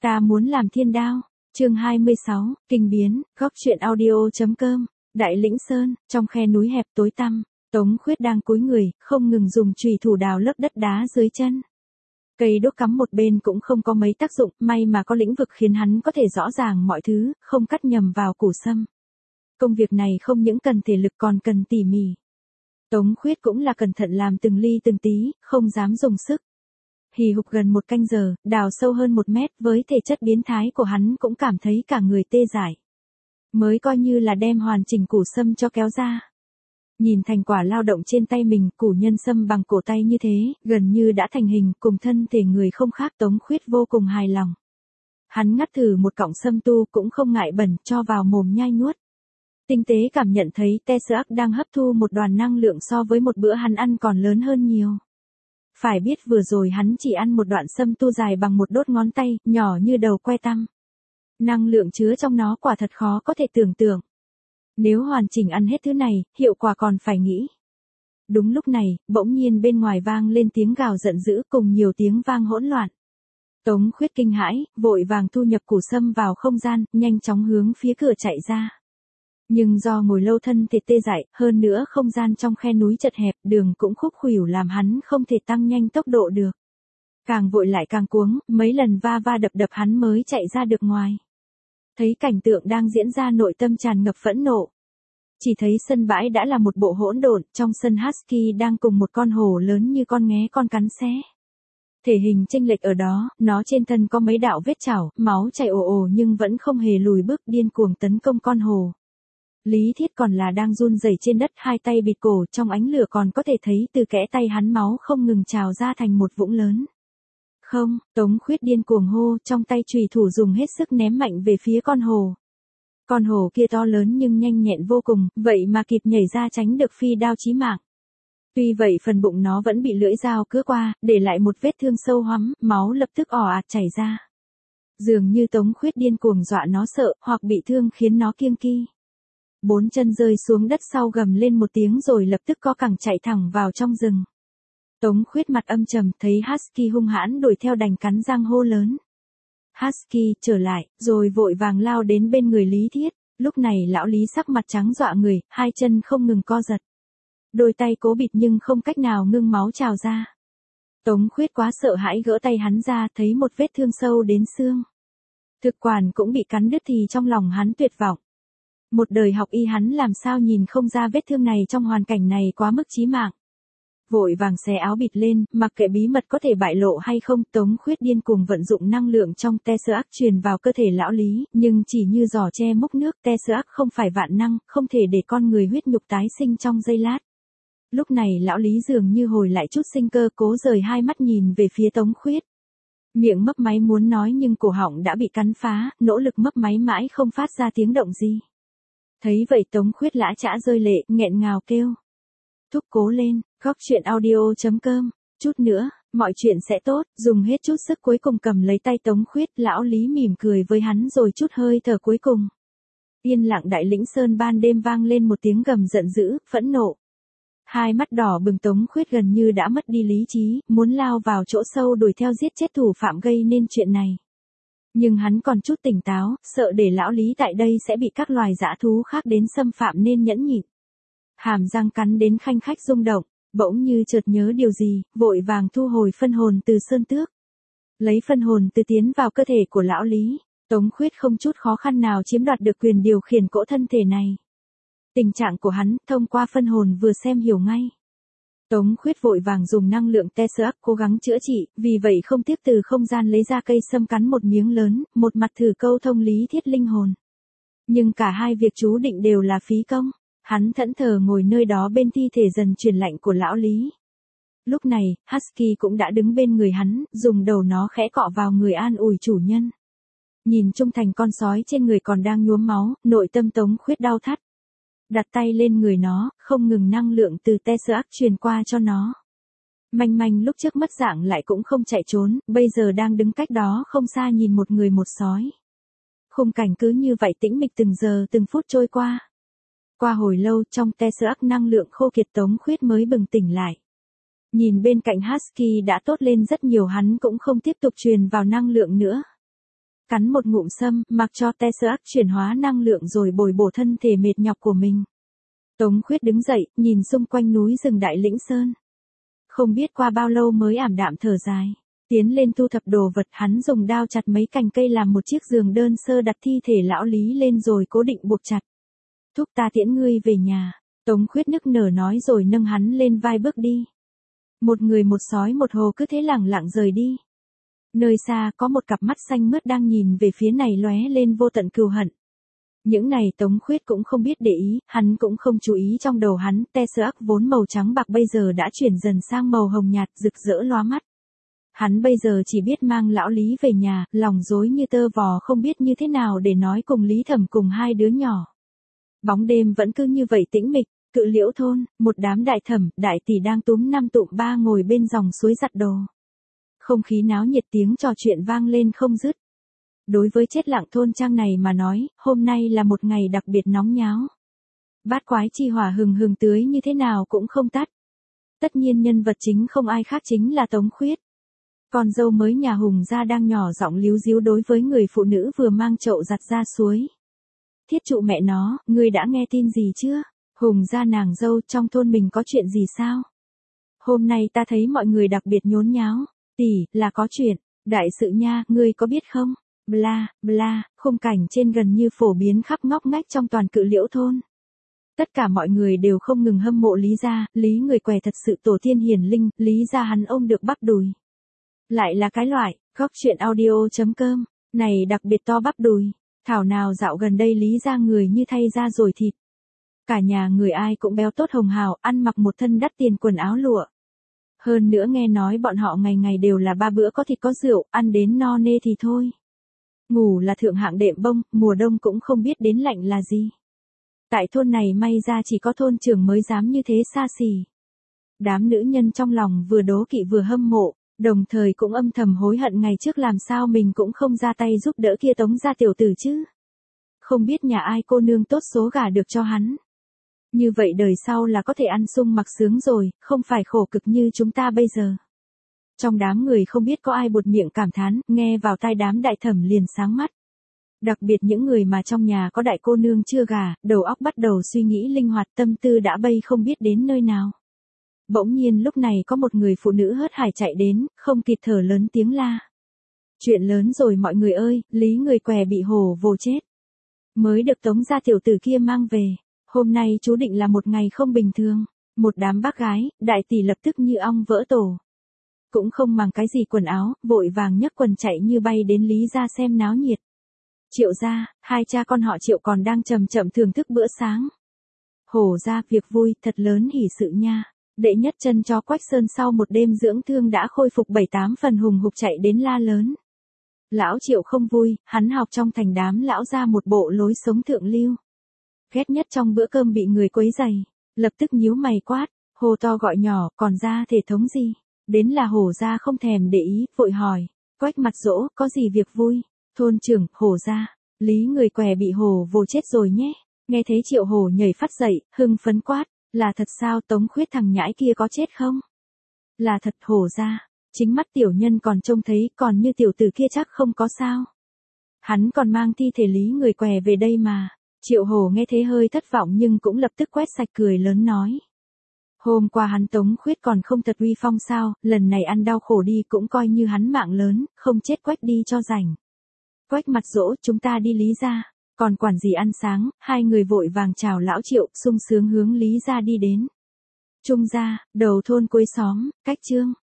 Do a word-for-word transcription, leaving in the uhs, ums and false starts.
Ta muốn làm thiên đao. Chương hai mươi sáu, kinh biến, góc truyện audio.com. Đại Lĩnh Sơn, trong khe núi hẹp tối tăm, Tống Khuyết đang cúi người, không ngừng dùng chùy thủ đào lớp đất đá dưới chân. Cây đốt cắm một bên cũng không có mấy tác dụng, may mà có lĩnh vực khiến hắn có thể rõ ràng mọi thứ, không cắt nhầm vào củ sâm. Công việc này không những cần thể lực còn cần tỉ mỉ. Tống Khuyết cũng là cẩn thận làm từng ly từng tí, không dám dùng sức. Hì hục gần một canh giờ, đào sâu hơn một mét, với thể chất biến thái của hắn cũng cảm thấy cả người tê dại. Mới coi như là đem hoàn chỉnh củ sâm cho kéo ra. Nhìn thành quả lao động trên tay mình, củ nhân sâm bằng cổ tay như thế, gần như đã thành hình, cùng thân thể người không khác. Tống Khuyết vô cùng hài lòng. Hắn ngắt thử một cọng sâm tu cũng không ngại bẩn, cho vào mồm nhai nuốt. Tinh tế cảm nhận thấy Teseac đang hấp thu một đoàn năng lượng so với một bữa hắn ăn còn lớn hơn nhiều. Phải biết vừa rồi hắn chỉ ăn một đoạn sâm tu dài bằng một đốt ngón tay, nhỏ như đầu que tăm. Năng lượng chứa trong nó quả thật khó có thể tưởng tượng. Nếu hoàn chỉnh ăn hết thứ này, hiệu quả còn phải nghĩ. Đúng lúc này, bỗng nhiên bên ngoài vang lên tiếng gào giận dữ cùng nhiều tiếng vang hỗn loạn. Tống Khuyết kinh hãi, vội vàng thu nhập củ sâm vào không gian, nhanh chóng hướng phía cửa chạy ra. Nhưng do ngồi lâu thân thể tê dại, hơn nữa không gian trong khe núi chật hẹp, đường cũng khúc khuỷu làm hắn không thể tăng nhanh tốc độ được. Càng vội lại càng cuống, mấy lần va va đập đập hắn mới chạy ra được ngoài. Thấy cảnh tượng đang diễn ra, nội tâm tràn ngập phẫn nộ. Chỉ thấy sân bãi đã là một bộ hỗn độn, trong sân Husky đang cùng một con hổ lớn như con nghé con cắn xé. Thể hình chênh lệch ở đó, nó trên thân có mấy đạo vết chảo, máu chảy ồ ồ nhưng vẫn không hề lùi bước, điên cuồng tấn công con hổ. Lý Thiết còn là đang run rẩy trên đất, hai tay bịt cổ, trong ánh lửa còn có thể thấy từ kẽ tay hắn máu không ngừng trào ra thành một vũng lớn. Không, Tống Khuyết điên cuồng hô, trong tay chùy thủ dùng hết sức ném mạnh về phía con hổ. Con hổ kia to lớn nhưng nhanh nhẹn vô cùng, vậy mà kịp nhảy ra tránh được phi đao chí mạng. Tuy vậy phần bụng nó vẫn bị lưỡi dao cứa qua, để lại một vết thương sâu hoắm, máu lập tức ò ạt chảy ra. Dường như Tống Khuyết điên cuồng dọa nó sợ, hoặc bị thương khiến nó kiêng kỵ. Bốn chân rơi xuống đất sau gầm lên một tiếng rồi lập tức co cẳng chạy thẳng vào trong rừng. Tống Khuyết mặt âm trầm, thấy Husky hung hãn đuổi theo đành cắn răng hô lớn. Husky, trở lại, rồi vội vàng lao đến bên người Lý Thiết. Lúc này lão Lý sắc mặt trắng dọa người, hai chân không ngừng co giật. Đôi tay cố bịt nhưng không cách nào ngưng máu trào ra. Tống Khuyết quá sợ hãi gỡ tay hắn ra, thấy một vết thương sâu đến xương. Thực quản cũng bị cắn đứt thì trong lòng hắn tuyệt vọng. Một đời học y hắn làm sao nhìn không ra vết thương này trong hoàn cảnh này quá mức chí mạng. Vội vàng xé áo bịt lên, mặc kệ bí mật có thể bại lộ hay không. Tống Khuyết điên cuồng vận dụng năng lượng trong Teseac truyền vào cơ thể lão Lý, nhưng chỉ như giò tre múc nước. Teseac không phải vạn năng, không thể để con người huyết nhục tái sinh trong giây lát. Lúc này lão Lý dường như hồi lại chút sinh cơ, cố rời hai mắt nhìn về phía Tống Khuyết. Miệng mấp máy muốn nói nhưng cổ họng đã bị cắn phá, nỗ lực mấp máy mãi không phát ra tiếng động gì. Thấy vậy Tống Khuyết lã chã rơi lệ, nghẹn ngào kêu. Thúc cố lên, góc truyện audio.com, chút nữa, mọi chuyện sẽ tốt. Dùng hết chút sức cuối cùng cầm lấy tay Tống Khuyết, lão Lý mỉm cười với hắn rồi chút hơi thở cuối cùng. Yên lặng Đại Lĩnh Sơn ban đêm vang lên một tiếng gầm giận dữ, phẫn nộ. Hai mắt đỏ bừng, Tống Khuyết gần như đã mất đi lý trí, muốn lao vào chỗ sâu đuổi theo giết chết thủ phạm gây nên chuyện này. Nhưng hắn còn chút tỉnh táo, sợ để lão Lý tại đây sẽ bị các loài dã thú khác đến xâm phạm nên nhẫn nhịn. Hàm răng cắn đến khanh khách rung động, bỗng như chợt nhớ điều gì, vội vàng thu hồi phân hồn từ sơn tước. Lấy phân hồn từ tiến vào cơ thể của lão Lý, Tống Khuyết không chút khó khăn nào chiếm đoạt được quyền điều khiển cỗ thân thể này. Tình trạng của hắn, thông qua phân hồn vừa xem hiểu ngay. Tống Khuyết vội vàng dùng năng lượng Teseac cố gắng chữa trị, vì vậy không tiếc từ không gian lấy ra cây sâm cắn một miếng lớn, một mặt thử câu thông Lý Thiết linh hồn. Nhưng cả hai việc chú định đều là phí công. Hắn thẫn thờ ngồi nơi đó bên thi thể dần chuyển lạnh của lão Lý. Lúc này, Husky cũng đã đứng bên người hắn, dùng đầu nó khẽ cọ vào người an ủi chủ nhân. Nhìn trung thành con sói trên người còn đang nhuốm máu, nội tâm Tống Khuyết đau thắt. Đặt tay lên người nó, không ngừng năng lượng từ Teseac truyền qua cho nó. Manh manh lúc trước mất dạng lại cũng không chạy trốn, bây giờ đang đứng cách đó không xa nhìn một người một sói. Khung cảnh cứ như vậy tĩnh mịch từng giờ từng phút trôi qua. Qua hồi lâu trong Teseac năng lượng khô kiệt, Tống Khuyết mới bừng tỉnh lại. Nhìn bên cạnh Husky đã tốt lên rất nhiều, hắn cũng không tiếp tục truyền vào năng lượng nữa. cắn một ngụm sâm, mặc cho Tesseract chuyển hóa năng lượng rồi bồi bổ thân thể mệt nhọc của mình. Tống Khuyết đứng dậy, nhìn xung quanh núi rừng Đại Lĩnh Sơn. Không biết qua bao lâu mới ảm đạm thở dài. Tiến lên thu thập đồ vật, hắn dùng đao chặt mấy cành cây làm một chiếc giường đơn sơ, đặt thi thể lão Lý lên rồi cố định buộc chặt. Thúc, ta tiễn ngươi về nhà. Tống Khuyết nức nở nói rồi nâng hắn lên vai bước đi. Một người một sói một hồ cứ thế lẳng lặng rời đi. Nơi xa có một cặp mắt xanh mướt đang nhìn về phía này lóe lên vô tận cừu hận. Những này Tống Khuyết cũng không biết để ý, hắn cũng không chú ý. Trong đầu hắn, Tesseract vốn màu trắng bạc bây giờ đã chuyển dần sang màu hồng nhạt, rực rỡ lóa mắt. Hắn bây giờ chỉ biết mang lão Lý về nhà, lòng rối như tơ vò, không biết như thế nào để nói cùng Lý Thẩm cùng hai đứa nhỏ. Bóng đêm vẫn cứ như vậy tĩnh mịch. Cự Liễu thôn, một đám đại thẩm, đại tỷ đang túm năm tụm ba ngồi bên dòng suối giặt đồ. Không khí náo nhiệt, tiếng trò chuyện vang lên không dứt. Đối với chết lặng thôn trang này mà nói, hôm nay là một ngày đặc biệt nóng nháo. Bát quái chi hỏa hừng hừng tưới như thế nào cũng không tắt. Tất nhiên nhân vật chính không ai khác chính là Tống Khuyết. Con dâu mới nhà Hùng gia đang nhỏ giọng líu díu đối với người phụ nữ vừa mang chậu giặt ra suối. Thiết trụ mẹ nó, ngươi đã nghe tin gì chưa? Hùng gia nàng dâu, trong thôn mình có chuyện gì sao? Hôm nay ta thấy mọi người đặc biệt nhốn nháo. Tỷ, là có chuyện. Đại sự nha, ngươi có biết không? Bla, bla, khung cảnh trên gần như phổ biến khắp ngóc ngách trong toàn Cự Liễu thôn. Tất cả mọi người đều không ngừng hâm mộ Lý gia, Lý người què thật sự tổ tiên hiển linh, Lý gia hắn ôm được bắp đùi. Lại là cái loại, góc chuyện audio chấm com, này đặc biệt to bắp đùi. Thảo nào dạo gần đây Lý gia người như thay da rồi thịt. Cả nhà người ai cũng béo tốt hồng hào, ăn mặc một thân đắt tiền quần áo lụa. Hơn nữa nghe nói bọn họ ngày ngày đều là ba bữa có thịt có rượu, ăn đến no nê thì thôi. Ngủ là thượng hạng đệm bông, mùa đông cũng không biết đến lạnh là gì. Tại thôn này may ra chỉ có thôn trưởng mới dám như thế xa xỉ. Đám nữ nhân trong lòng vừa đố kỵ vừa hâm mộ, đồng thời cũng âm thầm hối hận ngày trước làm sao mình cũng không ra tay giúp đỡ kia Tống gia tiểu tử chứ. Không biết nhà ai cô nương tốt số gả được cho hắn. Như vậy đời sau là có thể ăn sung mặc sướng rồi, không phải khổ cực như chúng ta bây giờ. Trong đám người không biết có ai buột miệng cảm thán, nghe vào tai đám đại thẩm liền sáng mắt. Đặc biệt những người mà trong nhà có đại cô nương chưa gả, đầu óc bắt đầu suy nghĩ linh hoạt, tâm tư đã bay không biết đến nơi nào. Bỗng nhiên lúc này có một người phụ nữ hớt hải chạy đến, không kịp thở lớn tiếng la. Chuyện lớn rồi mọi người ơi, Lý người què bị hổ vồ chết. Mới được Tống gia tiểu tử kia mang về. Hôm nay chú định là một ngày không bình thường. Một đám bác gái, đại tỷ lập tức như ong vỡ tổ. Cũng không mang cái gì quần áo, vội vàng nhấc quần chạy như bay đến Lý gia xem náo nhiệt. Triệu gia, hai cha con họ Triệu còn đang chậm chậm thưởng thức bữa sáng. Hổ gia, việc vui, thật lớn hỉ sự nha. Đệ nhất chân cho Quách Sơn sau một đêm dưỡng thương đã khôi phục bảy tám phần, hùng hục chạy đến la lớn. Lão Triệu không vui, hắn học trong thành đám lão gia một bộ lối sống thượng lưu. Ghét nhất trong bữa cơm bị người quấy rầy, lập tức nhíu mày quát, hô to gọi nhỏ, còn ra thể thống gì? Đến là Hổ gia không thèm để ý, vội hỏi, Quách mặt dỗ, có gì việc vui? Thôn trưởng, Hổ gia, Lý người què bị hổ vồ chết rồi nhé. Nghe thấy Triệu Hổ nhảy phát dậy, hưng phấn quát, là thật sao? Tống Khuyết thằng nhãi kia có chết không? Là thật. Hổ gia, chính mắt tiểu nhân còn trông thấy, còn như tiểu tử kia chắc không có sao. Hắn còn mang thi thể Lý người què về đây mà. Triệu Hổ nghe thế hơi thất vọng nhưng cũng lập tức quét sạch cười lớn nói. Hôm qua hắn Tống Khuyết còn không thật uy phong sao, lần này ăn đau khổ đi cũng coi như hắn mạng lớn, không chết Quách đi cho rảnh. Quách mặt dỗ, chúng ta đi Lý gia, còn quản gì ăn sáng, hai người vội vàng chào lão Triệu, sung sướng hướng Lý gia đi đến. Trung gia, đầu thôn cuối xóm, cách chương.